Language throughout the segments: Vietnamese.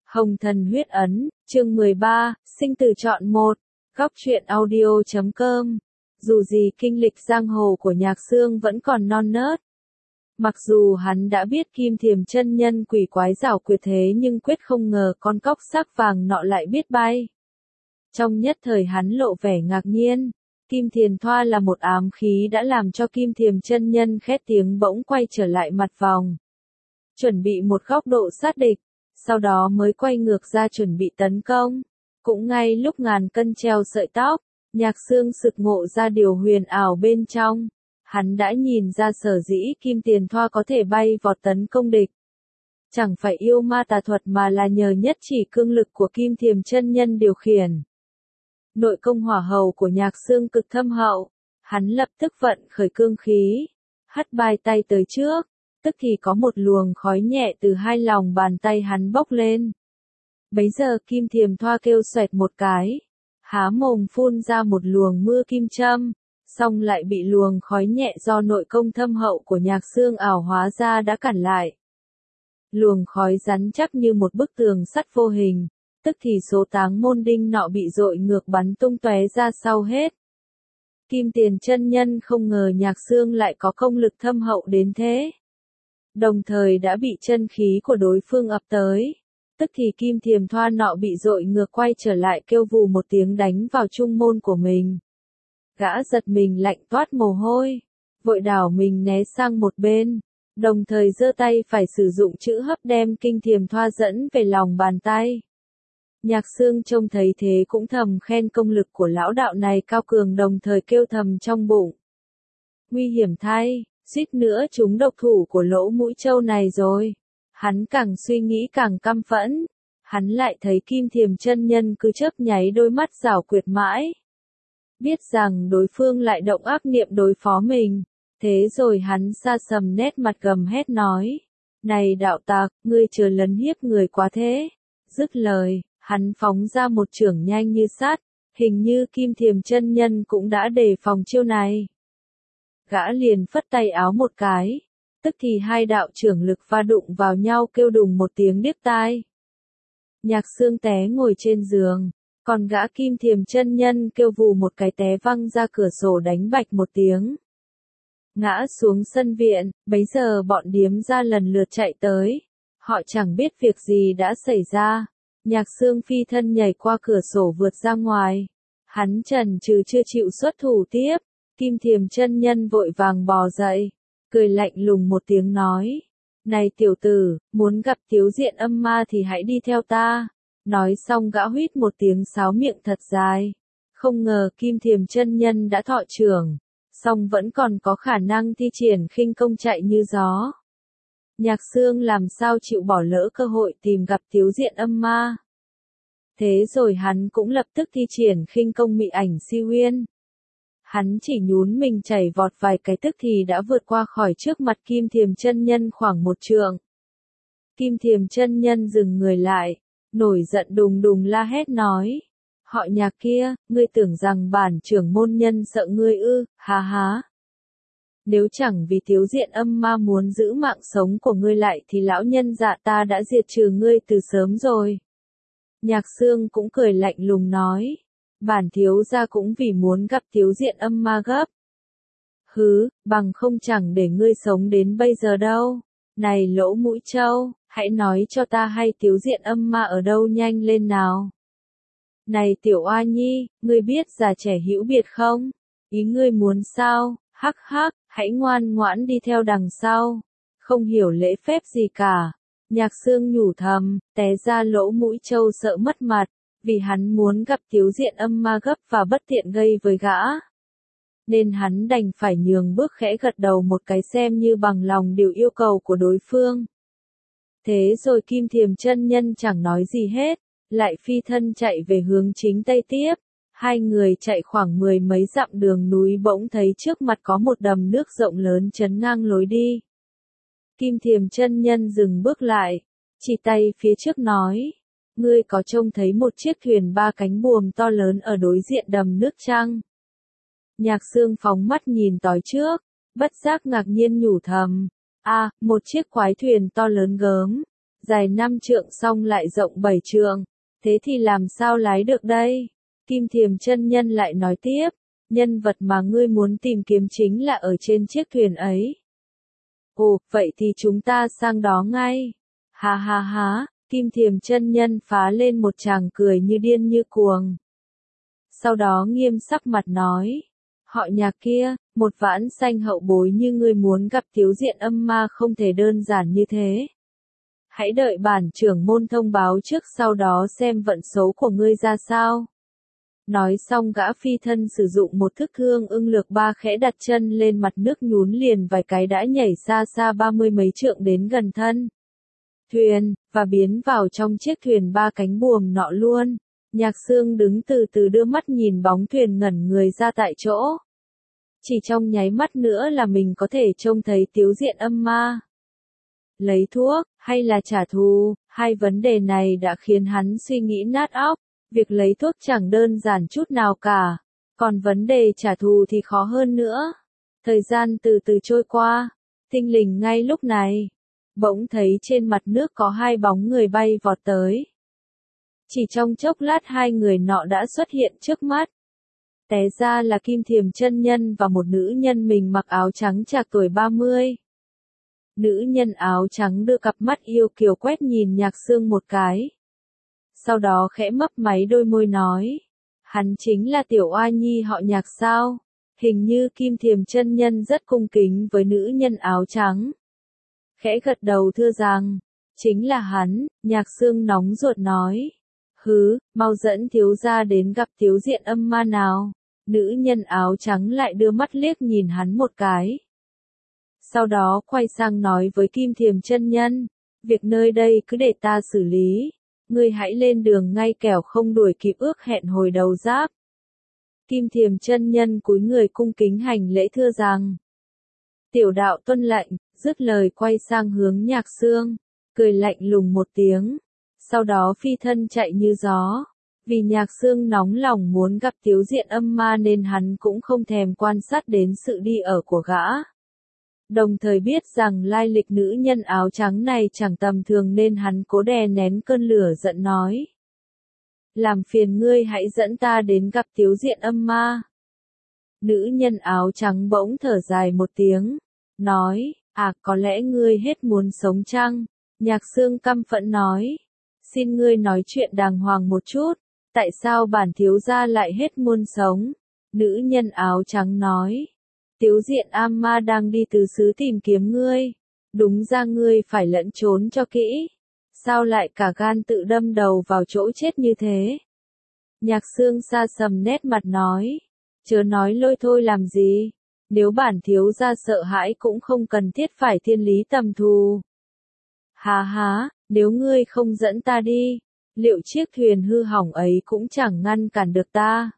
Hồng Thần Huyết Ấn, chương 13, sinh tử chọn một, góc truyện audio.com. Dù gì kinh lịch giang hồ của Nhạc Xương vẫn còn non nớt. Mặc dù hắn đã biết Kim Thiềm chân nhân quỷ quái giảo quyệt thế nhưng quyết không ngờ con cóc xác vàng nọ lại biết bay. Trong nhất thời hắn lộ vẻ ngạc nhiên, Kim Thiền Thoa là một ám khí đã làm cho Kim Thiềm chân nhân khét tiếng bỗng quay trở lại mặt vòng. Chuẩn bị một góc độ sát địch, sau đó mới quay ngược ra chuẩn bị tấn công. Cũng ngay lúc ngàn cân treo sợi tóc, Nhạc Xương sực ngộ ra điều huyền ảo bên trong. Hắn đã nhìn ra sở dĩ Kim Thiền Thoa có thể bay vọt tấn công địch. Chẳng phải yêu ma tà thuật mà là nhờ nhất chỉ cương lực của Kim Thiềm chân nhân điều khiển. Nội công hỏa hầu của Nhạc Xương cực thâm hậu, hắn lập tức vận khởi cương khí, hất bài tay tới trước, tức thì có một luồng khói nhẹ từ hai lòng bàn tay hắn bốc lên. Bấy giờ Kim Thiềm Thoa kêu xoẹt một cái, há mồm phun ra một luồng mưa kim châm, xong lại bị luồng khói nhẹ do nội công thâm hậu của Nhạc Xương ảo hóa ra đã cản lại. Luồng khói rắn chắc như một bức tường sắt vô hình, tức thì số táng môn đinh nọ bị dội ngược bắn tung tóe ra sau hết. Kim Tiền chân nhân không ngờ Nhạc Xương lại có công lực thâm hậu đến thế. Đồng thời đã bị chân khí của đối phương ập tới, tức thì Kim Thiềm Thoa nọ bị dội ngược quay trở lại kêu vù một tiếng đánh vào trung môn của mình. Gã giật mình lạnh toát mồ hôi, vội đảo mình né sang một bên, đồng thời giơ tay phải sử dụng chữ hấp đem Kim Thiềm Thoa dẫn về lòng bàn tay. Nhạc Xương trông thấy thế cũng thầm khen công lực của lão đạo này cao cường, đồng thời kêu thầm trong bụng. Nguy hiểm thay, suýt nữa trúng độc thủ của lỗ mũi trâu này rồi. Hắn càng suy nghĩ càng căm phẫn, hắn lại thấy Kim Thiềm chân nhân cứ chớp nháy đôi mắt giảo quyệt mãi. Biết rằng đối phương lại động ác niệm đối phó mình, thế rồi hắn sa sầm nét mặt gầm hét nói. Này đạo tặc, ngươi chớ lấn hiếp người quá thế. Dứt lời, hắn phóng ra một chưởng nhanh như sát, hình như Kim Thiềm chân nhân cũng đã đề phòng chiêu này. Gã liền phất tay áo một cái, tức thì hai đạo chưởng lực va đụng vào nhau kêu đùng một tiếng điếc tai. Nhạc Xương té ngồi trên giường, còn gã Kim Thiềm chân nhân kêu vù một cái té văng ra cửa sổ đánh bạch một tiếng. Ngã xuống sân viện, bấy giờ bọn điếm ra lần lượt chạy tới. Họ chẳng biết việc gì đã xảy ra. Nhạc Xương phi thân nhảy qua cửa sổ vượt ra ngoài. Hắn chần chừ chưa chịu xuất thủ tiếp. Kim Thiềm chân nhân vội vàng bò dậy, cười lạnh lùng một tiếng nói. Này tiểu tử, muốn gặp Tiếu Diện Âm Ma thì hãy đi theo ta. Nói xong gã huýt một tiếng sáo miệng thật dài. Không ngờ Kim Thiềm chân nhân đã thọ trưởng, song vẫn còn có khả năng thi triển khinh công chạy như gió. Nhạc Xương làm sao chịu bỏ lỡ cơ hội tìm gặp Tiếu Diện Âm Ma. Thế rồi hắn cũng lập tức thi triển khinh công mị ảnh si huyên. Hắn chỉ nhún mình chảy vọt vài cái tức thì đã vượt qua khỏi trước mặt Kim Thiềm chân nhân khoảng một trượng. Kim Thiềm chân nhân dừng người lại, nổi giận đùng đùng la hét nói. Họ Nhạc kia, ngươi tưởng rằng bản trưởng môn nhân sợ ngươi ư, há há. Nếu chẳng vì Tiếu Diện Âm Ma muốn giữ mạng sống của ngươi lại thì lão nhân dạ ta đã diệt trừ ngươi từ sớm rồi. Nhạc Xương cũng cười lạnh lùng nói. Bản thiếu gia cũng vì muốn gặp Tiếu Diện Âm Ma gấp. Hứ, bằng không chẳng để ngươi sống đến bây giờ đâu. Này lỗ mũi trâu, hãy nói cho ta hay Tiếu Diện Âm Ma ở đâu nhanh lên nào. Này tiểu oa nhi, ngươi biết già trẻ hữu biệt không? Ý ngươi muốn sao? Hắc hắc, hãy ngoan ngoãn đi theo đằng sau. Không hiểu lễ phép gì cả. Nhạc Xương nhủ thầm, té ra lỗ mũi trâu sợ mất mặt. Vì hắn muốn gặp Tiếu Diện Âm Ma gấp và bất tiện gây với gã. Nên hắn đành phải nhường bước khẽ gật đầu một cái xem như bằng lòng điều yêu cầu của đối phương. Thế rồi Kim Thiềm chân nhân chẳng nói gì hết, lại phi thân chạy về hướng chính tây tiếp. Hai người chạy khoảng 10 mấy dặm đường núi bỗng thấy trước mặt có một đầm nước rộng lớn chắn ngang lối đi. Kim Thiềm chân nhân dừng bước lại, chỉ tay phía trước nói. Ngươi có trông thấy một chiếc thuyền ba cánh buồm to lớn ở đối diện đầm nước chăng? Nhạc Xương phóng mắt nhìn tối trước, bất giác ngạc nhiên nhủ thầm. À, một chiếc quái thuyền to lớn gớm, dài 5 trượng song lại rộng 7 trượng, thế thì làm sao lái được đây? Kim Thiềm chân nhân lại nói tiếp, nhân vật mà ngươi muốn tìm kiếm chính là ở trên chiếc thuyền ấy. Ồ, vậy thì chúng ta sang đó ngay. Ha ha ha, Kim Thiềm chân nhân phá lên một tràng cười như điên như cuồng. Sau đó nghiêm sắc mặt nói, họ Nhạc kia, một vãn sanh hậu bối như ngươi muốn gặp Tiếu Diện Âm Ma không thể đơn giản như thế. Hãy đợi bản trưởng môn thông báo trước, sau đó xem vận số của ngươi ra sao. Nói xong gã phi thân sử dụng một thức Thương Ưng Lược Ba khẽ đặt chân lên mặt nước, nhún liền vài cái đã nhảy xa xa 30 mấy trượng đến gần thân thuyền, và biến vào trong chiếc thuyền 3 cánh buồm nọ luôn. Nhạc Xương đứng từ từ đưa mắt nhìn bóng thuyền, ngẩn người ra tại chỗ. Chỉ trong nháy mắt nữa là mình có thể trông thấy Tiếu Diện Âm Ma. Lấy thuốc, hay là trả thù, hai vấn đề này đã khiến hắn suy nghĩ nát óc. Việc lấy thuốc chẳng đơn giản chút nào cả, còn vấn đề trả thù thì khó hơn nữa. Thời gian từ từ trôi qua, thình lình ngay lúc này, bỗng thấy trên mặt nước có hai bóng người bay vọt tới. Chỉ trong chốc lát hai người nọ đã xuất hiện trước mắt. Té ra là Kim Thiềm chân nhân và một nữ nhân mình mặc áo trắng trạc tuổi 30. Nữ nhân áo trắng đưa cặp mắt yêu kiều quét nhìn Nhạc Xương một cái. Sau đó khẽ mấp máy đôi môi nói, hắn chính là tiểu oa nhi họ Nhạc sao? Hình như Kim Thiềm chân nhân rất cung kính với nữ nhân áo trắng. Khẽ gật đầu thưa rằng, chính là hắn. Nhạc Xương nóng ruột nói, hứ, mau dẫn thiếu gia đến gặp Tiếu Diện Âm Ma nào. Nữ nhân áo trắng lại đưa mắt liếc nhìn hắn một cái. Sau đó quay sang nói với Kim Thiềm chân nhân, việc nơi đây cứ để ta xử lý. Ngươi hãy lên đường ngay, kẻo không đuổi kịp ước hẹn hồi đầu giáp. Kim Thiềm chân nhân cúi người cung kính hành lễ thưa rằng, tiểu đạo tuân lệnh. Dứt lời quay sang hướng Nhạc Xương, cười lạnh lùng một tiếng, sau đó phi thân chạy như gió. Vì Nhạc Xương nóng lòng muốn gặp Tiếu Diện Âm Ma nên hắn cũng không thèm quan sát đến sự đi ở của gã. Đồng thời biết rằng lai lịch nữ nhân áo trắng này chẳng tầm thường nên hắn cố đè nén cơn lửa giận nói. Làm phiền ngươi hãy dẫn ta đến gặp Tiếu Diện Âm Ma. Nữ nhân áo trắng bỗng thở dài một tiếng, nói, có lẽ ngươi hết muốn sống chăng? Nhạc Xương căm phẫn nói, xin ngươi nói chuyện đàng hoàng một chút, tại sao bản thiếu gia lại hết muốn sống? Nữ nhân áo trắng nói, Tiếu Diện Âm Ma đang đi từ xứ tìm kiếm ngươi, đúng ra ngươi phải lẫn trốn cho kỹ, sao lại cả gan tự đâm đầu vào chỗ chết như thế? Nhạc Xương xa sầm nét mặt nói, chớ nói lôi thôi làm gì, nếu bản thiếu gia sợ hãi cũng không cần thiết phải thiên lý tầm thù. Hà há, nếu ngươi không dẫn ta đi, liệu chiếc thuyền hư hỏng ấy cũng chẳng ngăn cản được ta?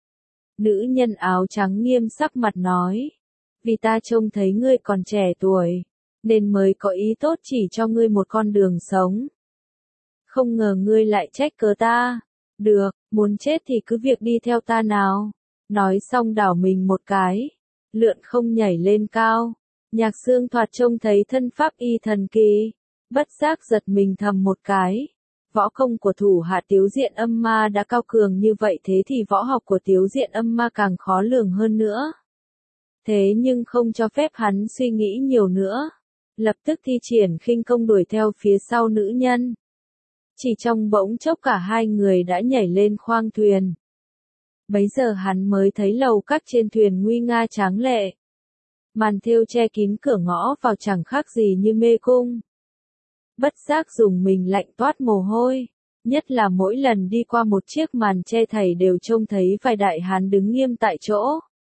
Nữ nhân áo trắng nghiêm sắc mặt nói, vì ta trông thấy ngươi còn trẻ tuổi, nên mới có ý tốt chỉ cho ngươi một con đường sống. Không ngờ ngươi lại trách cớ ta. Được, muốn chết thì cứ việc đi theo ta nào. Nói xong đảo mình một cái, lượn không nhảy lên cao. Nhạc Xương thoạt trông thấy thân pháp y thần kỳ, bất giác giật mình thầm một cái. Võ công của thủ hạ Tiếu Diện Âm Ma đã cao cường như vậy, thế thì võ học của Tiếu Diện Âm Ma càng khó lường hơn nữa. Thế nhưng không cho phép hắn suy nghĩ nhiều nữa, lập tức thi triển khinh công đuổi theo phía sau nữ nhân. Chỉ trong bỗng chốc cả hai người đã nhảy lên khoang thuyền. Bấy giờ hắn mới thấy lầu các trên thuyền nguy nga tráng lệ. Màn thêu che kín cửa ngõ vào chẳng khác gì như mê cung. Bất giác dùng mình lạnh toát mồ hôi, nhất là mỗi lần đi qua một chiếc màn che thầy đều trông thấy vài đại hán đứng nghiêm tại chỗ.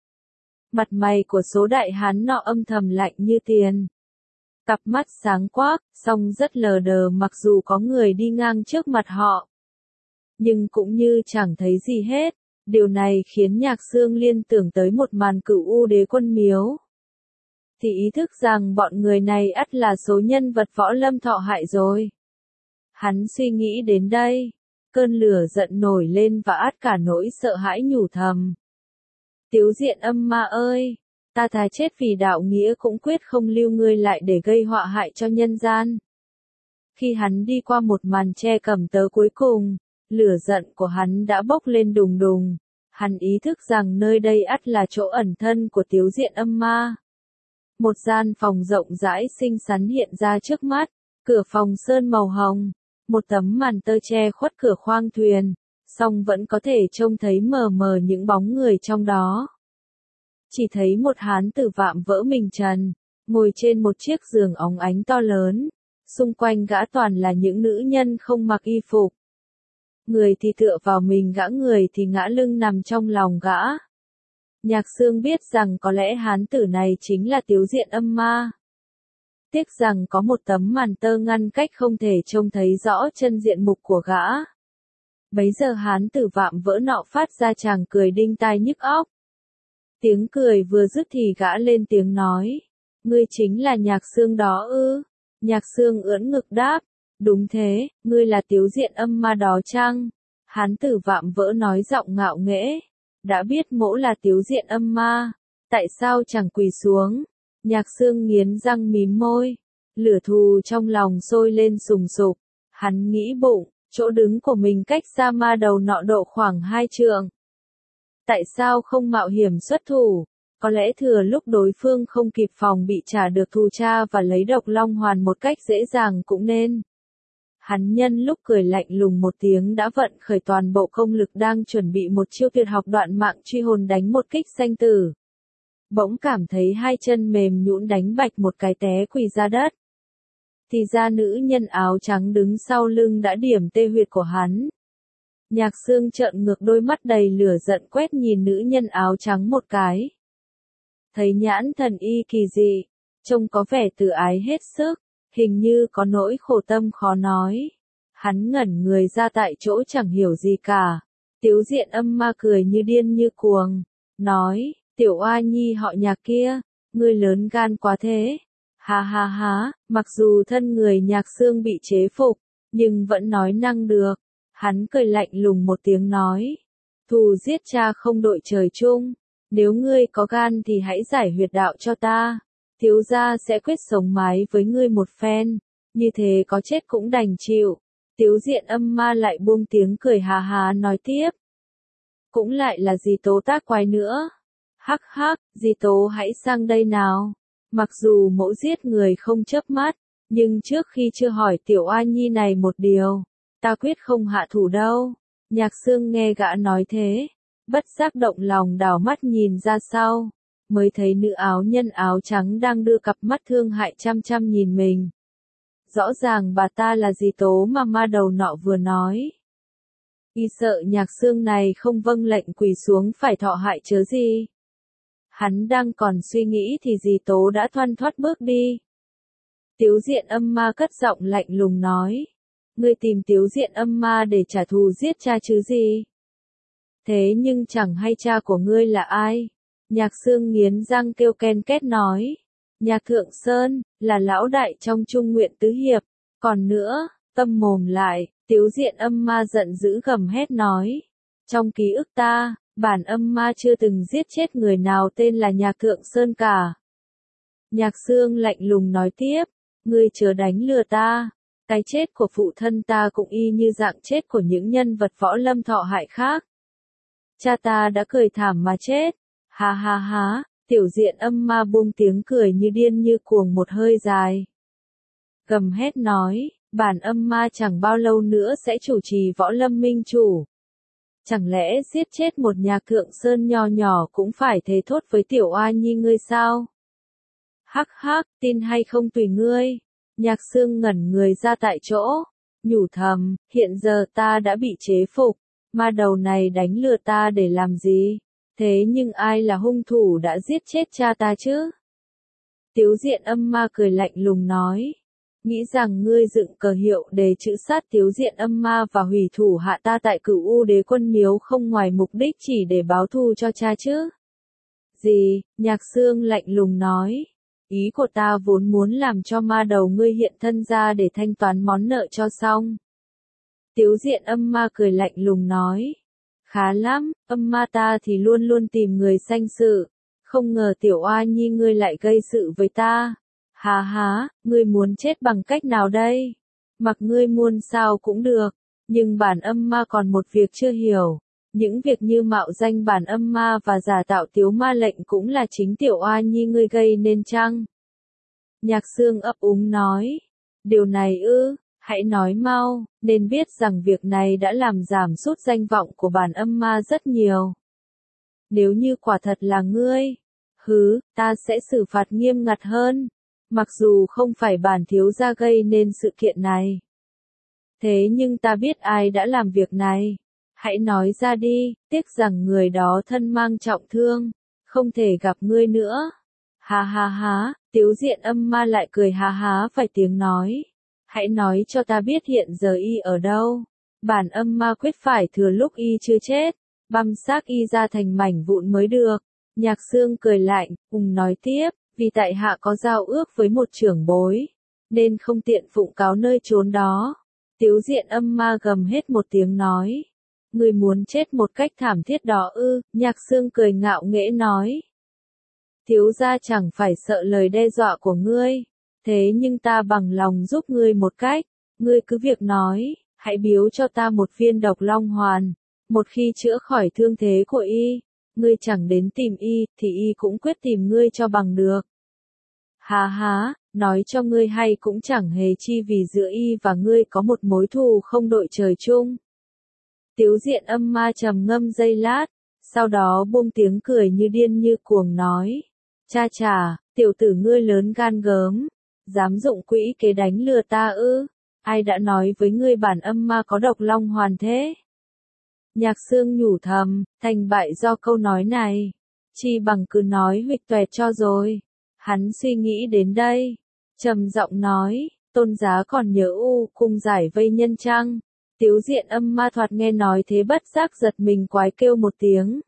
Mặt mày của số đại hán nọ âm thầm lạnh như tiền. Cặp mắt sáng quắc, song rất lờ đờ mặc dù có người đi ngang trước mặt họ. Nhưng cũng như chẳng thấy gì hết, điều này khiến Nhạc Xương liên tưởng tới một màn Cửu U Đế Quân Miếu. Thì ý thức rằng bọn người này ắt là số nhân vật võ lâm thọ hại rồi. Hắn suy nghĩ đến đây, cơn lửa giận nổi lên và ắt cả nỗi sợ hãi nhủ thầm. Tiếu Diện Âm Ma ơi! Ta thà chết vì đạo nghĩa cũng quyết không lưu ngươi lại để gây họa hại cho nhân gian. Khi hắn đi qua một màn che cầm tớ cuối cùng, lửa giận của hắn đã bốc lên đùng đùng. Hắn ý thức rằng nơi đây ắt là chỗ ẩn thân của Tiếu Diện Âm Ma. Một gian phòng rộng rãi xinh xắn hiện ra trước mắt, cửa phòng sơn màu hồng, một tấm màn tơ che khuất cửa khoang thuyền, song vẫn có thể trông thấy mờ mờ những bóng người trong đó. Chỉ thấy một hán tử vạm vỡ mình trần, ngồi trên một chiếc giường óng ánh to lớn, xung quanh gã toàn là những nữ nhân không mặc y phục. Người thì tựa vào mình gã, người thì ngã lưng nằm trong lòng gã. Nhạc Sương biết rằng có lẽ hán tử này chính là Tiếu Diện Âm Ma. Tiếc rằng có một tấm màn tơ ngăn cách không thể trông thấy rõ chân diện mục của gã. Bấy giờ hán tử vạm vỡ nọ phát ra chàng cười đinh tai nhức óc. Tiếng cười vừa dứt thì gã lên tiếng nói, ngươi chính là Nhạc Sương đó ư? Nhạc Sương ưỡn ngực đáp, đúng thế, ngươi là Tiếu Diện Âm Ma đó chăng? Hán tử vạm vỡ nói giọng ngạo nghễ, đã biết mỗ là Tiếu Diện Âm Ma, tại sao chẳng quỳ xuống? Nhạc Sương nghiến răng mím môi, lửa thù trong lòng sôi lên sùng sục, hắn nghĩ bụng, chỗ đứng của mình cách xa ma đầu nọ độ khoảng 2 trượng. Tại sao không mạo hiểm xuất thủ? Có lẽ thừa lúc đối phương không kịp phòng bị trả được thù cha và lấy độc long hoàn một cách dễ dàng cũng nên. Hắn nhân lúc cười lạnh lùng một tiếng đã vận khởi toàn bộ công lực đang chuẩn bị một chiêu tuyệt học đoạn mạng truy hồn đánh một kích sanh tử. Bỗng cảm thấy hai chân mềm nhũn đánh bạch một cái té quỳ ra đất. Thì ra nữ nhân áo trắng đứng sau lưng đã điểm tê huyệt của hắn. Nhạc Sương trợn ngược đôi mắt đầy lửa giận quét nhìn nữ nhân áo trắng một cái. Thấy nhãn thần y kỳ dị, trông có vẻ tự ái hết sức, hình như có nỗi khổ tâm khó nói. Hắn ngẩn người ra tại chỗ chẳng hiểu gì cả. Tiếu Diện Âm Ma cười như điên như cuồng, nói, tiểu oa nhi họ Nhạc kia, ngươi lớn gan quá thế. Ha ha ha, mặc dù thân người Nhạc Sương bị chế phục, nhưng vẫn nói năng được. Hắn cười lạnh lùng một tiếng nói, thù giết cha không đội trời chung, nếu ngươi có gan thì hãy giải huyệt đạo cho ta, thiếu gia sẽ quyết sống mái với ngươi một phen, như thế có chết cũng đành chịu. Tiếu Diện Âm Ma lại buông tiếng cười hà hà nói tiếp, cũng lại là dì Tố tác quái nữa. Hắc hắc, dì Tố hãy sang đây nào. Mặc dù mỗ giết người không chớp mắt, nhưng trước khi chưa hỏi tiểu oa nhi này một điều, ta quyết không hạ thủ đâu. Nhạc Sương nghe gã nói thế, bất giác động lòng đảo mắt nhìn ra sau, mới thấy nữ áo nhân áo trắng đang đưa cặp mắt thương hại chăm chăm nhìn mình. Rõ ràng bà ta là dì Tố mà ma đầu nọ vừa nói. Y sợ Nhạc Sương này không vâng lệnh quỳ xuống phải thọ hại chớ gì. Hắn đang còn suy nghĩ thì dì Tố đã thoăn thoắt bước đi. Tiếu Diện Âm Ma cất giọng lạnh lùng nói, ngươi tìm Tiếu Diện Âm Ma để trả thù giết cha chứ gì? Thế nhưng chẳng hay cha của ngươi là ai? Nhạc Sương nghiến răng kêu ken két nói, Nhạc Thượng Sơn, là lão đại trong Trung Nguyện Tứ Hiệp. Còn nữa, tâm mồm lại, Tiếu Diện Âm Ma giận dữ gầm hét nói, trong ký ức ta, bản âm ma chưa từng giết chết người nào tên là Nhạc Thượng Sơn cả. Nhạc Sương lạnh lùng nói tiếp, ngươi chớ đánh lừa ta, cái chết của phụ thân ta cũng y như dạng chết của những nhân vật võ lâm thọ hại khác. Cha ta đã cười thảm mà chết. Ha ha ha, Tiểu Diện Âm Ma buông tiếng cười như điên như cuồng một hơi dài. Gầm hét nói, bản âm ma chẳng bao lâu nữa sẽ chủ trì võ lâm minh chủ. Chẳng lẽ giết chết một Nhạc Thượng Sơn nho nhỏ cũng phải thế thốt với tiểu oa nhi ngươi sao? Hắc hắc, tin hay không tùy ngươi. Nhạc Sương ngẩn người ra tại chỗ, nhủ thầm, hiện giờ ta đã bị chế phục, ma đầu này đánh lừa ta để làm gì? Thế nhưng ai là hung thủ đã giết chết cha ta chứ? Tiếu Diện Âm Ma cười lạnh lùng nói, nghĩ rằng ngươi dựng cờ hiệu để trữ sát Tiếu Diện Âm Ma và hủy thủ hạ ta tại Cửu U Đế Quân Miếu không ngoài mục đích chỉ để báo thù cho cha chứ? Gì? Nhạc Sương lạnh lùng nói, ý của ta vốn muốn làm cho ma đầu ngươi hiện thân ra để thanh toán món nợ cho xong. Tiếu Diện Âm Ma cười lạnh lùng nói, khá lắm, âm ma ta thì luôn luôn tìm người sanh sự, không ngờ tiểu oa nhi ngươi lại gây sự với ta. Hà há, ngươi muốn chết bằng cách nào đây? Mặc ngươi muôn sao cũng được, nhưng bản âm ma còn một việc chưa hiểu. Những việc như mạo danh bản âm ma và giả tạo tiếu ma lệnh cũng là chính tiểu oa nhi ngươi gây nên chăng? Nhạc Sương ấp úng nói. Điều này ư, hãy nói mau, nên biết rằng việc này đã làm giảm sút danh vọng của bản âm ma rất nhiều. Nếu như quả thật là ngươi, ta sẽ xử phạt nghiêm ngặt hơn, mặc dù không phải bản thiếu gia gây nên sự kiện này. Thế nhưng ta biết ai đã làm việc này. Hãy nói ra đi, tiếc rằng người đó thân mang trọng thương, không thể gặp ngươi nữa. Ha ha ha, Tiếu Diện Âm Ma lại cười ha há vài tiếng nói. Hãy nói cho ta biết hiện giờ y ở đâu. Bản âm ma quyết phải thừa lúc y chưa chết, băm xác y ra thành mảnh vụn mới được. Nhạc Sương cười lạnh, nói tiếp, vì tại hạ có giao ước với một trưởng bối, nên không tiện phụng cáo nơi chốn đó. Tiếu Diện Âm Ma gầm hết một tiếng nói. Ngươi muốn chết một cách thảm thiết đó ư? Nhạc Sương cười ngạo nghễ nói. Thiếu gia chẳng phải sợ lời đe dọa của ngươi, thế nhưng ta bằng lòng giúp ngươi một cách, ngươi cứ việc nói, hãy biếu cho ta một viên độc long hoàn, một khi chữa khỏi thương thế của y, ngươi chẳng đến tìm y, thì y cũng quyết tìm ngươi cho bằng được. Hà há, nói cho ngươi hay cũng chẳng hề chi vì giữa y và ngươi có một mối thù không đội trời chung. Tiếu Diện Âm Ma trầm ngâm giây lát, sau đó buông tiếng cười như điên như cuồng nói. Cha chà, tiểu tử ngươi lớn gan gớm, dám dụng quỹ kế đánh lừa ta ư? Ai đã nói với ngươi bản âm ma có độc long hoàn thế? Nhạc Sương nhủ thầm, thành bại do câu nói này. Chi bằng cứ nói huỵch toẹt cho rồi. Hắn suy nghĩ đến đây, trầm giọng nói, tôn giá còn nhớ cung giải vây nhân chăng? Tiếu Diện Âm Ma thoạt nghe nói thế bất giác giật mình quái kêu một tiếng.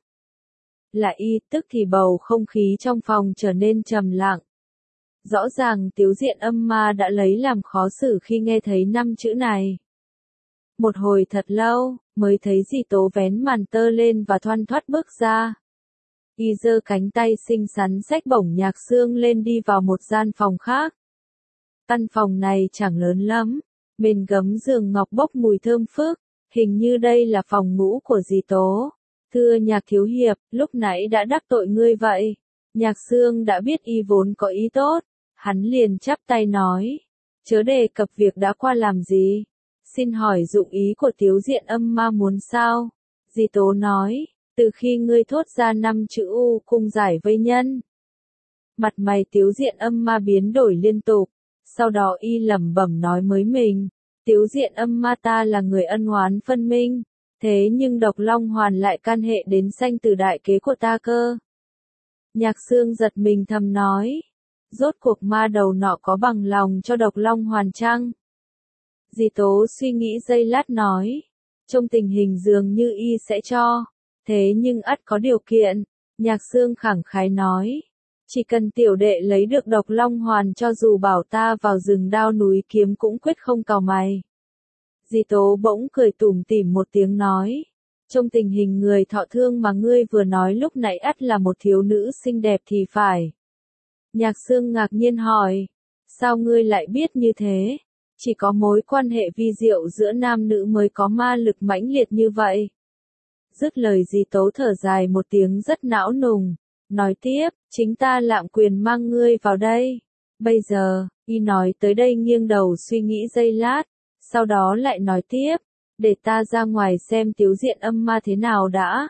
Là y, tức thì bầu không khí trong phòng trở nên trầm lặng. Rõ ràng Tiếu Diện Âm Ma đã lấy làm khó xử khi nghe thấy 5 chữ này. Một hồi thật lâu, mới thấy Dì Tố vén màn tơ lên và thoăn thoắt bước ra. Y giơ cánh tay xinh xắn xách bổng Nhạc Sương lên đi vào một gian phòng khác. Căn phòng này chẳng lớn lắm, bên gấm giường ngọc bốc mùi thơm phức, hình như đây là phòng ngủ của Dì Tố. Thưa Nhạc thiếu hiệp, lúc nãy đã đắc tội ngươi vậy. Nhạc Sương đã biết y vốn có ý tốt, hắn liền chắp tay nói. Chớ đề cập việc đã qua làm gì. Xin hỏi dụng ý của Tiếu Diện Âm Ma muốn sao? Dì Tố nói, từ khi ngươi thốt ra 5 chữ cung giải vây nhân. Mặt mày Tiếu Diện Âm Ma biến đổi liên tục, sau đó y lẩm bẩm nói mới mình. Tiếu Diện Âm Ma ta là người ân oán phân minh. Thế nhưng độc long hoàn lại can hệ đến sanh tử đại kế của ta cơ. Nhạc Sương giật mình thầm nói. Rốt cuộc ma đầu nọ có bằng lòng cho độc long hoàn chăng? Dì Tố suy nghĩ giây lát nói. Trong tình hình dường như y sẽ cho. Thế nhưng ắt có điều kiện. Nhạc Sương khẳng khái nói. Chỉ cần tiểu đệ lấy được độc long hoàn cho dù bảo ta vào rừng đao núi kiếm cũng quyết không cào mày. Dì Tố bỗng cười tủm tỉm một tiếng nói. Trong tình hình người thọ thương mà ngươi vừa nói lúc nãy ắt là một thiếu nữ xinh đẹp thì phải. Nhạc Sương ngạc nhiên hỏi. Sao ngươi lại biết như thế? Chỉ có mối quan hệ vi diệu giữa nam nữ mới có ma lực mãnh liệt như vậy. Dứt lời Dì Tố thở dài một tiếng rất não nùng. Nói tiếp, chính ta lạm quyền mang ngươi vào đây. Bây giờ, y nói tới đây nghiêng đầu suy nghĩ giây lát. Sau đó lại nói tiếp, để ta ra ngoài xem Tiếu Diện Âm Ma thế nào đã.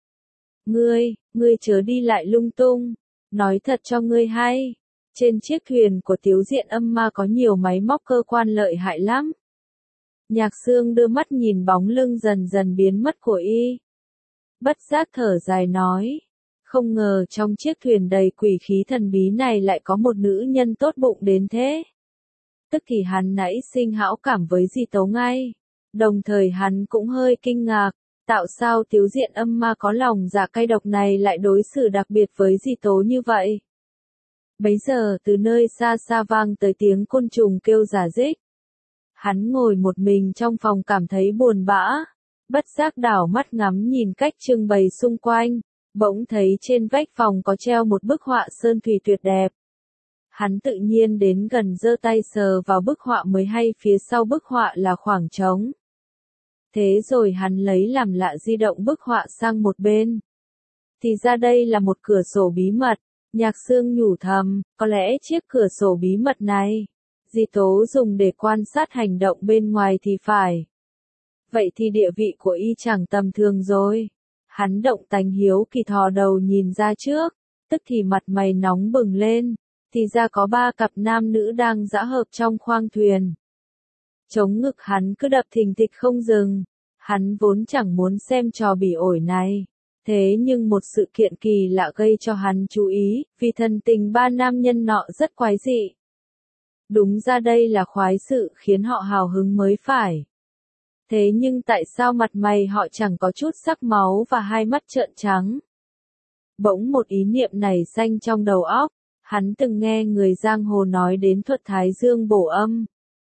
Ngươi chớ đi lại lung tung, nói thật cho ngươi hay, trên chiếc thuyền của Tiếu Diện Âm Ma có nhiều máy móc cơ quan lợi hại lắm. Nhạc Sương đưa mắt nhìn bóng lưng dần dần biến mất của y. Bất giác thở dài nói, không ngờ trong chiếc thuyền đầy quỷ khí thần bí này lại có một nữ nhân tốt bụng đến thế. Tức thì hắn nãy sinh hảo cảm với Dì Tố ngay. Đồng thời hắn cũng hơi kinh ngạc, tạo sao Tiếu Diện Âm Ma có lòng dạ cay độc này lại đối xử đặc biệt với Dì Tố như vậy. Bấy giờ từ nơi xa xa vang tới tiếng côn trùng kêu rả rích. Hắn ngồi một mình trong phòng cảm thấy buồn bã, bất giác đảo mắt ngắm nhìn cách trưng bày xung quanh, bỗng thấy trên vách phòng có treo một bức họa sơn thủy tuyệt đẹp. Hắn tự nhiên đến gần giơ tay sờ vào bức họa mới hay phía sau bức họa là khoảng trống. Thế rồi hắn lấy làm lạ di động bức họa sang một bên. Thì ra đây là một cửa sổ bí mật, Nhạc Sương nhủ thầm, có lẽ chiếc cửa sổ bí mật này, Di Tố dùng để quan sát hành động bên ngoài thì phải. Vậy thì địa vị của y chẳng tầm thường rồi. Hắn động tánh hiếu kỳ thò đầu nhìn ra trước, tức thì mặt mày nóng bừng lên, thì ra có 3 cặp nam nữ đang giã hợp trong khoang thuyền. Chống ngực hắn cứ đập thình thịch không dừng, hắn vốn chẳng muốn xem trò bỉ ổi này. Thế nhưng một sự kiện kỳ lạ gây cho hắn chú ý, vì thần tình 3 nam nhân nọ rất quái dị. Đúng ra đây là khoái sự khiến họ hào hứng mới phải. Thế nhưng tại sao mặt mày họ chẳng có chút sắc máu và hai mắt trợn trắng? Bỗng một ý niệm nảy xanh trong đầu óc, hắn từng nghe người giang hồ nói đến thuật thái dương bổ âm.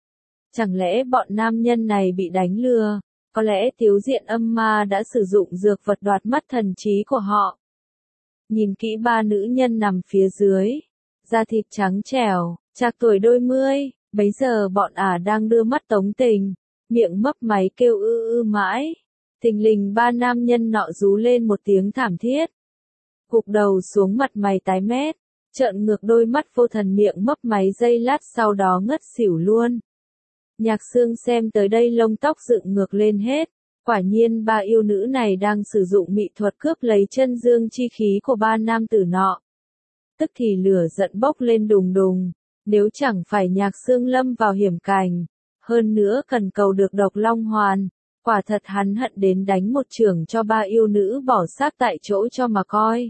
Chẳng lẽ bọn nam nhân này bị đánh lừa? Có lẽ Tiếu Diện Âm Ma đã sử dụng dược vật đoạt mắt thần trí của họ. Nhìn kỹ 3 nữ nhân nằm phía dưới, da thịt trắng trẻo, trạc tuổi đôi mươi, bấy giờ bọn đang đưa mắt tống tình, miệng mấp máy kêu ư mãi. Thình lình 3 nam nhân nọ rú lên một tiếng thảm thiết. Gục đầu xuống mặt mày tái mét, trợn ngược đôi mắt vô thần miệng mấp máy giây lát sau đó ngất xỉu luôn. Nhạc Sương xem tới đây lông tóc dựng ngược lên hết, quả nhiên 3 yêu nữ này đang sử dụng mỹ thuật cướp lấy chân dương chi khí của 3 nam tử nọ. Tức thì lửa giận bốc lên đùng đùng, nếu chẳng phải Nhạc Sương lâm vào hiểm cảnh, hơn nữa cần cầu được độc long hoàn, quả thật hắn hận đến đánh một chưởng cho 3 yêu nữ bỏ xác tại chỗ cho mà coi.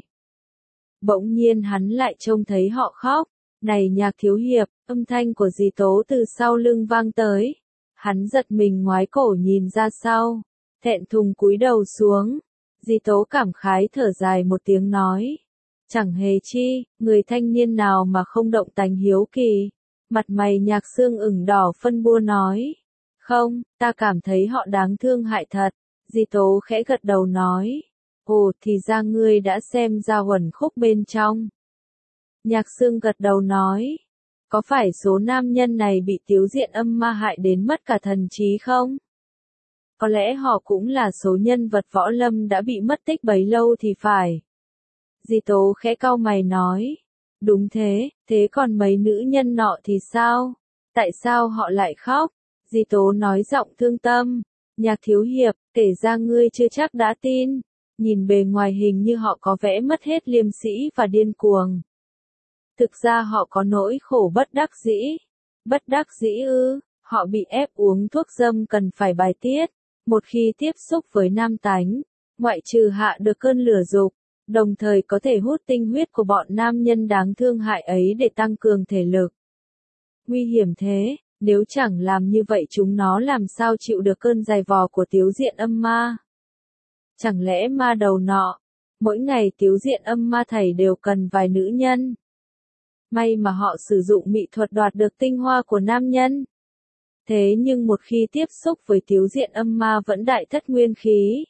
Bỗng nhiên hắn lại trông thấy họ khóc. Này Nhạc thiếu hiệp, âm thanh của Di Tố từ sau lưng vang tới. Hắn giật mình ngoái cổ nhìn ra sau, thẹn thùng cúi đầu xuống. Di Tố cảm khái thở dài một tiếng nói. Chẳng hề chi, người thanh niên nào mà không động tánh hiếu kỳ. Mặt mày Nhạc Sương ửng đỏ phân bua nói. Không, ta cảm thấy họ đáng thương hại thật. Di Tố khẽ gật đầu nói. Ồ, thì ra ngươi đã xem ra uẩn khúc bên trong. Nhạc Sương gật đầu nói, có phải số nam nhân này bị Tiếu Diện Âm Ma hại đến mất cả thần trí không? Có lẽ họ cũng là số nhân vật võ lâm đã bị mất tích bấy lâu thì phải. Di Tố khẽ cau mày nói, đúng thế, thế còn mấy nữ nhân nọ thì sao? Tại sao họ lại khóc? Di Tố nói giọng thương tâm, Nhạc thiếu hiệp, kể ra ngươi chưa chắc đã tin, nhìn bề ngoài hình như họ có vẻ mất hết liêm sĩ và điên cuồng. Thực ra họ có nỗi khổ bất đắc dĩ. Bất đắc dĩ ư, họ bị ép uống thuốc dâm cần phải bài tiết. Một khi tiếp xúc với nam tánh, ngoại trừ hạ được cơn lửa dục, đồng thời có thể hút tinh huyết của bọn nam nhân đáng thương hại ấy để tăng cường thể lực. Nguy hiểm thế, nếu chẳng làm như vậy chúng nó làm sao chịu được cơn giày vò của Tiếu Diện Âm Ma. Chẳng lẽ ma đầu nọ, mỗi ngày Tiếu Diện Âm Ma thầy đều cần vài nữ nhân. May mà họ sử dụng mỹ thuật đoạt được tinh hoa của nam nhân. Thế nhưng một khi tiếp xúc với Tiếu Diện Âm Ma vẫn đại thất nguyên khí.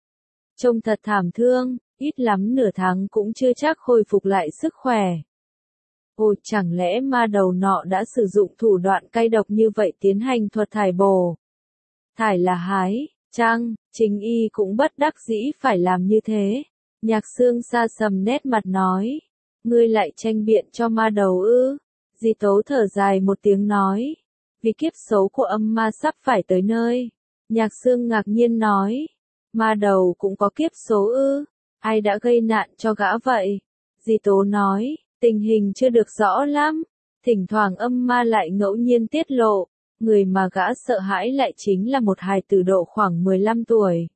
Trông thật thảm thương, ít lắm nửa tháng cũng chưa chắc khôi phục lại sức khỏe. Ồ, chẳng lẽ ma đầu nọ đã sử dụng thủ đoạn cay độc như vậy tiến hành thuật thải bổ? Thải là hái, chăng, chính y cũng bất đắc dĩ phải làm như thế. Nhạc Sương xa sầm nét mặt nói. Ngươi lại tranh biện cho ma đầu ư? Di Tố thở dài một tiếng nói. Vì kiếp số của âm ma sắp phải tới nơi. Nhạc Sương ngạc nhiên nói. Ma đầu cũng có kiếp số ư? Ai đã gây nạn cho gã vậy? Di Tố nói. Tình hình chưa được rõ lắm. Thỉnh thoảng âm ma lại ngẫu nhiên tiết lộ. Người mà gã sợ hãi lại chính là một hài tử độ khoảng 15 tuổi.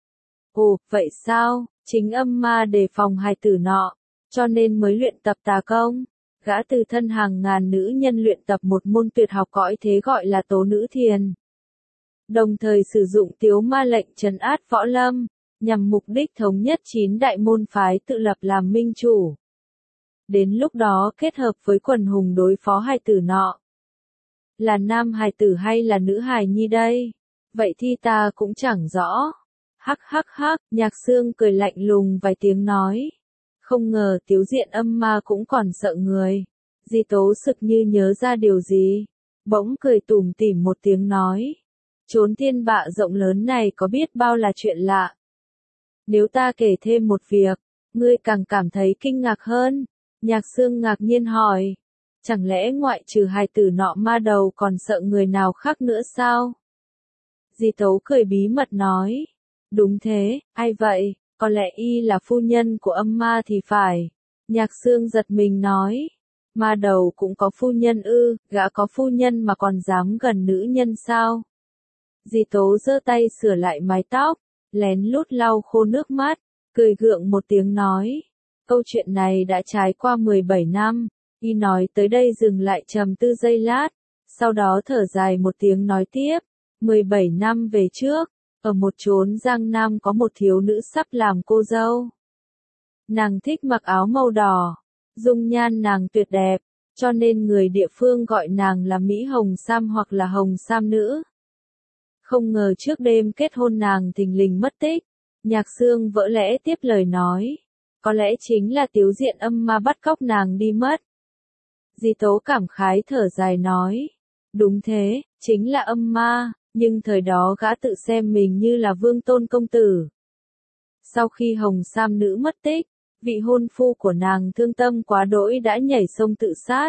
Ồ, vậy sao? Chính âm ma đề phòng hài tử nọ. Cho nên mới luyện tập tà công. Gã từ thân hàng ngàn nữ nhân luyện tập một môn tuyệt học cõi thế gọi là tố nữ thiền. Đồng thời sử dụng tiếu ma lệnh trấn át võ lâm, nhằm mục đích thống nhất 9 đại môn phái tự lập làm minh chủ. Đến lúc đó kết hợp với quần hùng đối phó hài tử nọ. Là nam hài tử hay là nữ hài nhi đây? Vậy thì ta cũng chẳng rõ. Hắc hắc hắc, Nhạc Sương cười lạnh lùng vài tiếng nói. Không ngờ Tiếu Diện Âm Ma cũng còn sợ người. Di Tố sực như nhớ ra điều gì, bỗng cười tủm tỉm một tiếng nói. Chốn thiên bạ rộng lớn này có biết bao là chuyện lạ. Nếu ta kể thêm một việc, ngươi càng cảm thấy kinh ngạc hơn. Nhạc Sương ngạc nhiên hỏi. Chẳng lẽ ngoại trừ hài tử nọ ma đầu còn sợ người nào khác nữa sao? Di Tố cười bí mật nói. Đúng thế, ai vậy? Có lẽ y là phu nhân của âm ma thì phải. Nhạc Sương giật mình nói. Ma đầu cũng có phu nhân ư, gã có phu nhân mà còn dám gần nữ nhân sao? Di Tố giơ tay sửa lại mái tóc, lén lút lau khô nước mắt, cười gượng một tiếng nói. Câu chuyện này đã trải qua 17 năm, y nói tới đây dừng lại trầm tư giây lát, sau đó thở dài một tiếng nói tiếp. 17 năm về trước, ở một chốn Giang Nam có một thiếu nữ sắp làm cô dâu. Nàng thích mặc áo màu đỏ, dung nhan nàng tuyệt đẹp, cho nên người địa phương gọi nàng là Mỹ Hồng Sam hoặc là Hồng Sam Nữ. Không ngờ trước đêm kết hôn nàng thình lình mất tích. Nhạc Sương vỡ lẽ tiếp lời nói. Có lẽ chính là Tiếu Diện âm ma bắt cóc nàng đi mất. Di Tố cảm khái thở dài nói. Đúng thế, chính là âm ma, nhưng thời đó gã tự xem mình như là vương tôn công tử. Sau khi Hồng Sam Nữ mất tích, vị hôn phu của nàng thương tâm quá đỗi đã nhảy sông tự sát.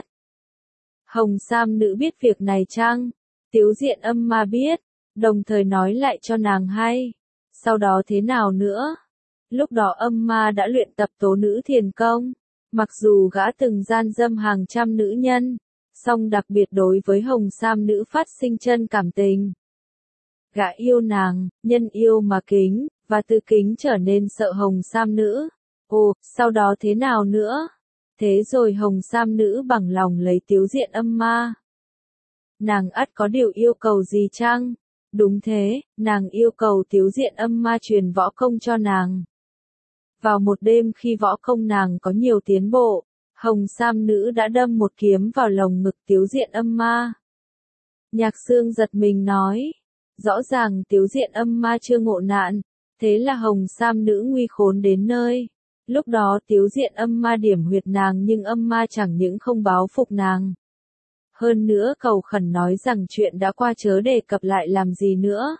Hồng Sam Nữ biết việc này chăng? Tiếu Diện âm ma biết, đồng thời nói lại cho nàng hay. Sau đó thế nào nữa? Lúc đó âm ma đã luyện tập tố nữ thiền công. Mặc dù gã từng gian dâm hàng trăm nữ nhân, song đặc biệt đối với Hồng Sam Nữ phát sinh chân cảm tình. Gã yêu nàng, nhân yêu mà kính, và từ kính trở nên sợ Hồng Sam Nữ. Ồ, sau đó thế nào nữa? Thế rồi Hồng Sam Nữ bằng lòng lấy Tiếu Diện âm ma. Nàng ắt có điều yêu cầu gì chăng? Đúng thế, nàng yêu cầu Tiếu Diện âm ma truyền võ công cho nàng. Vào một đêm khi võ công nàng có nhiều tiến bộ, Hồng Sam Nữ đã đâm một kiếm vào lồng ngực Tiếu Diện âm ma. Nhạc Sương giật mình nói, rõ ràng Tiếu Diện âm ma chưa ngộ nạn, thế là Hồng Sam Nữ nguy khốn đến nơi. Lúc đó Tiếu Diện âm ma điểm huyệt nàng nhưng âm ma chẳng những không báo phục nàng. Hơn nữa cầu khẩn nói rằng chuyện đã qua chớ đề cập lại làm gì nữa.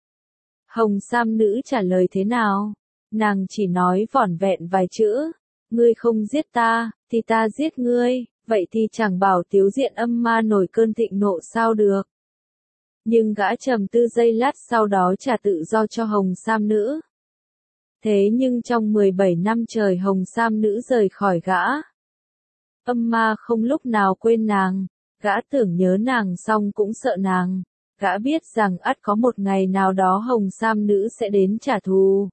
Hồng Sam Nữ trả lời thế nào? Nàng chỉ nói vỏn vẹn vài chữ. Ngươi không giết ta, thì ta giết ngươi, vậy thì chẳng bảo Tiếu Diện âm ma nổi cơn thịnh nộ sao được. Nhưng gã trầm tư giây lát sau đó trả tự do cho Hồng Sam Nữ. Thế nhưng trong 17 năm trời Hồng Sam Nữ rời khỏi gã. Âm ma không lúc nào quên nàng. Gã tưởng nhớ nàng song cũng sợ nàng. Gã biết rằng ắt có một ngày nào đó Hồng Sam Nữ sẽ đến trả thù.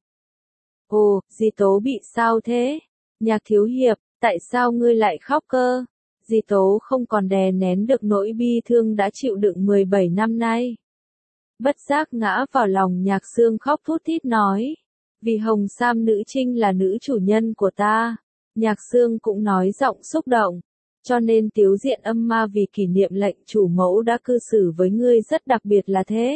Ồ, Di Tố bị sao thế? Nhạc thiếu hiệp, tại sao ngươi lại khóc cơ? Di Tố không còn đè nén được nỗi bi thương đã chịu đựng 17 năm nay. Bất giác ngã vào lòng Nhạc Sương khóc thút thít nói. Vì Hồng Sam Nữ Trinh là nữ chủ nhân của ta. Nhạc Sương cũng nói giọng xúc động. Cho nên Tiếu Diện âm ma vì kỷ niệm lệnh chủ mẫu đã cư xử với ngươi rất đặc biệt là thế.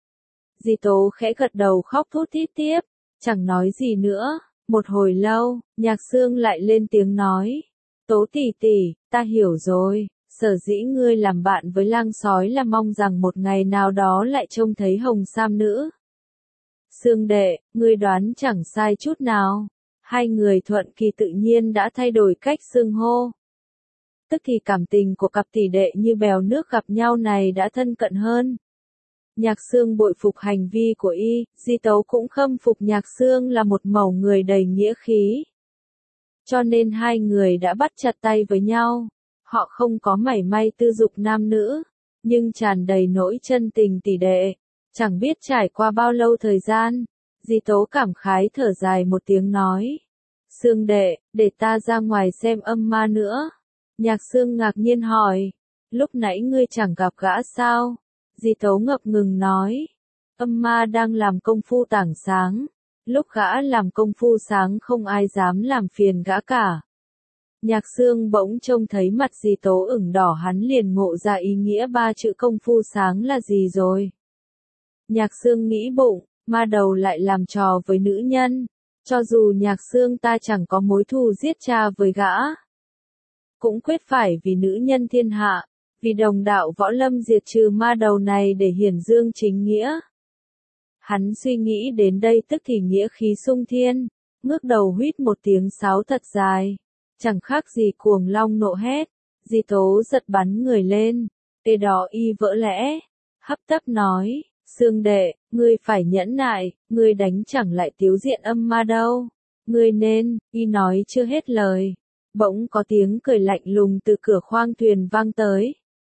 Di Tố khẽ gật đầu khóc thút thít tiếp, chẳng nói gì nữa. Một hồi lâu, Nhạc Sương lại lên tiếng nói. Tố tỷ tỷ, ta hiểu rồi, sở dĩ ngươi làm bạn với lang sói là mong rằng một ngày nào đó lại trông thấy Hồng Sam Nữ. Sương đệ, ngươi đoán chẳng sai chút nào. Hai người thuận kỳ tự nhiên đã thay đổi cách xưng hô. Tức thì cảm tình của cặp tỷ đệ như bèo nước gặp nhau này đã thân cận hơn. Nhạc Sương bội phục hành vi của y, Di Tố cũng khâm phục Nhạc Sương là một mẩu người đầy nghĩa khí. Cho nên hai người đã bắt chặt tay với nhau. Họ không có mảy may tư dục nam nữ, nhưng tràn đầy nỗi chân tình tỷ đệ. Chẳng biết trải qua bao lâu thời gian, Di Tố cảm khái thở dài một tiếng nói. Sương đệ, để ta ra ngoài xem âm ma nữa. Nhạc Sương ngạc nhiên hỏi. Lúc nãy ngươi chẳng gặp gã sao? Di Tố ngập ngừng nói. Âm ma đang làm công phu tảng sáng. Lúc gã làm công phu sáng không ai dám làm phiền gã cả. Nhạc Sương bỗng trông thấy mặt Di Tố ửng đỏ, hắn liền ngộ ra ý nghĩa ba chữ công phu sáng là gì rồi. Nhạc Sương nghĩ bụng, ma đầu lại làm trò với nữ nhân. Cho dù Nhạc Sương ta chẳng có mối thù giết cha với gã. cũng quyết phải vì nữ nhân thiên hạ, vì đồng đạo võ lâm diệt trừ ma đầu này để hiển dương chính nghĩa. Hắn suy nghĩ đến đây tức thì nghĩa khí sung thiên, ngước đầu huýt một tiếng sáo thật dài, chẳng khác gì cuồng long nộ hét. Di Tố giật bắn người lên, kế đó y vỡ lẽ, hấp tấp nói, Sương đệ, ngươi phải nhẫn nại, ngươi đánh chẳng lại tiếu diện âm ma đâu, ngươi nên, y nói chưa hết lời, bỗng có tiếng cười lạnh lùng từ cửa khoang thuyền vang tới.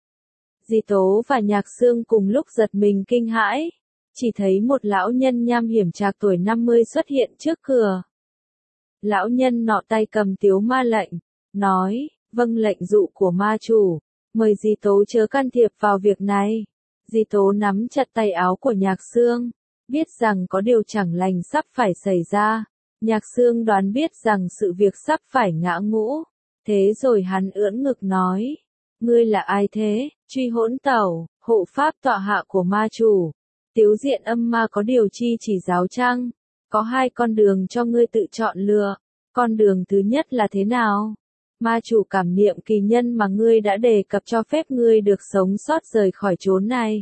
Di Tố và Nhạc Sương cùng lúc giật mình kinh hãi, chỉ thấy một lão nhân nham hiểm trạc tuổi 50 xuất hiện trước cửa. Lão nhân nọ tay cầm tiếu ma lệnh, nói, vâng lệnh dụ của ma chủ, mời Di Tố chớ can thiệp vào việc này. Di Tố nắm chặt tay áo của Nhạc Sương, biết rằng có điều chẳng lành sắp phải xảy ra. Nhạc Sương đoán biết rằng sự việc sắp phải ngã ngũ, thế rồi hắn ưỡn ngực nói, ngươi là ai thế? Truy Hỗn Tẩu, hộ pháp tọa hạ của ma chủ. Tiếu diện âm ma có điều chi chỉ giáo chăng? Có hai con đường cho ngươi tự chọn lựa. Con đường thứ nhất là thế nào? Ma chủ cảm niệm kỳ nhân mà ngươi đã đề cập cho phép ngươi được sống sót rời khỏi chốn này.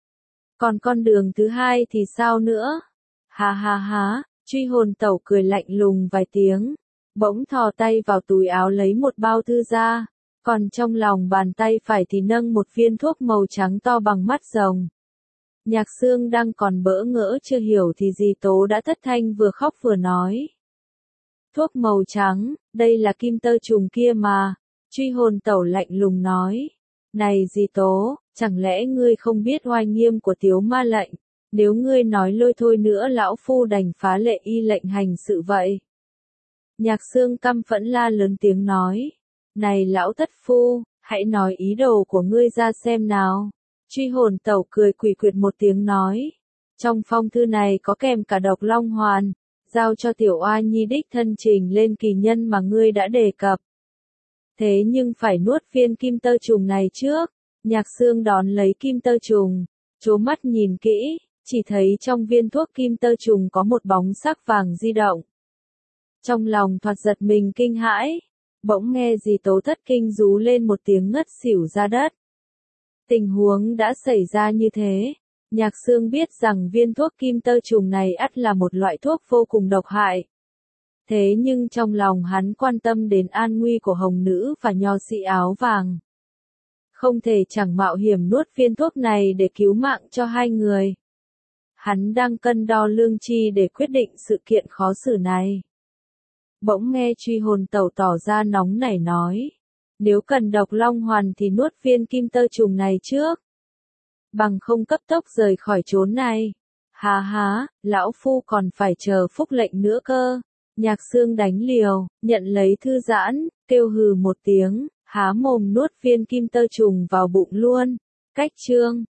Còn con đường thứ hai thì sao nữa? Ha ha ha, Truy Hồn Tẩu cười lạnh lùng vài tiếng, bỗng thò tay vào túi áo lấy một bao thư ra, còn trong lòng bàn tay phải thì nâng một viên thuốc màu trắng to bằng mắt rồng. Nhạc Sương đang còn bỡ ngỡ chưa hiểu thì Di Tố đã thất thanh vừa khóc vừa nói. Thuốc màu trắng, đây là kim tơ trùng kia mà. Truy Hồn Tẩu lạnh lùng nói. Này Di Tố, chẳng lẽ ngươi không biết oai nghiêm của tiếu ma lệnh? Nếu ngươi nói lôi thôi nữa lão phu đành phá lệ y lệnh hành sự vậy. Nhạc Sương căm phẫn la lớn tiếng nói. Này lão thất phu, hãy nói ý đồ của ngươi ra xem nào. Truy Hồn Tẩu cười quỷ quyệt một tiếng nói. Trong phong thư này có kèm cả độc long hoàn, giao cho tiểu oa nhi đích thân trình lên kỳ nhân mà ngươi đã đề cập. Thế nhưng phải nuốt viên kim tơ trùng này trước. Nhạc Sương đón lấy kim tơ trùng, trố mắt nhìn kỹ, chỉ thấy trong viên thuốc kim tơ trùng có một bóng sắc vàng di động. Trong lòng thoạt giật mình kinh hãi, bỗng nghe Di Tố thất kinh rú lên một tiếng ngất xỉu ra đất. Tình huống đã xảy ra như thế, Nhạc Sương biết rằng viên thuốc kim tơ trùng này ắt là một loại thuốc vô cùng độc hại. Thế nhưng trong lòng hắn quan tâm đến an nguy của hồng nữ và nho sĩ áo vàng. Không thể chẳng mạo hiểm nuốt viên thuốc này để cứu mạng cho hai người. Hắn đang cân đo lương chi để quyết định sự kiện khó xử này. Bỗng nghe Truy Hồn Tẩu tỏ ra nóng nảy nói. Nếu cần độc long hoàn thì nuốt viên kim tơ trùng này trước. Bằng không cấp tốc rời khỏi chốn này. Hà há, lão phu còn phải chờ phúc lệnh nữa cơ. Nhạc Sương đánh liều, nhận lấy thư giãn, kêu hừ một tiếng, há mồm nuốt viên kim tơ trùng vào bụng luôn. Cách chương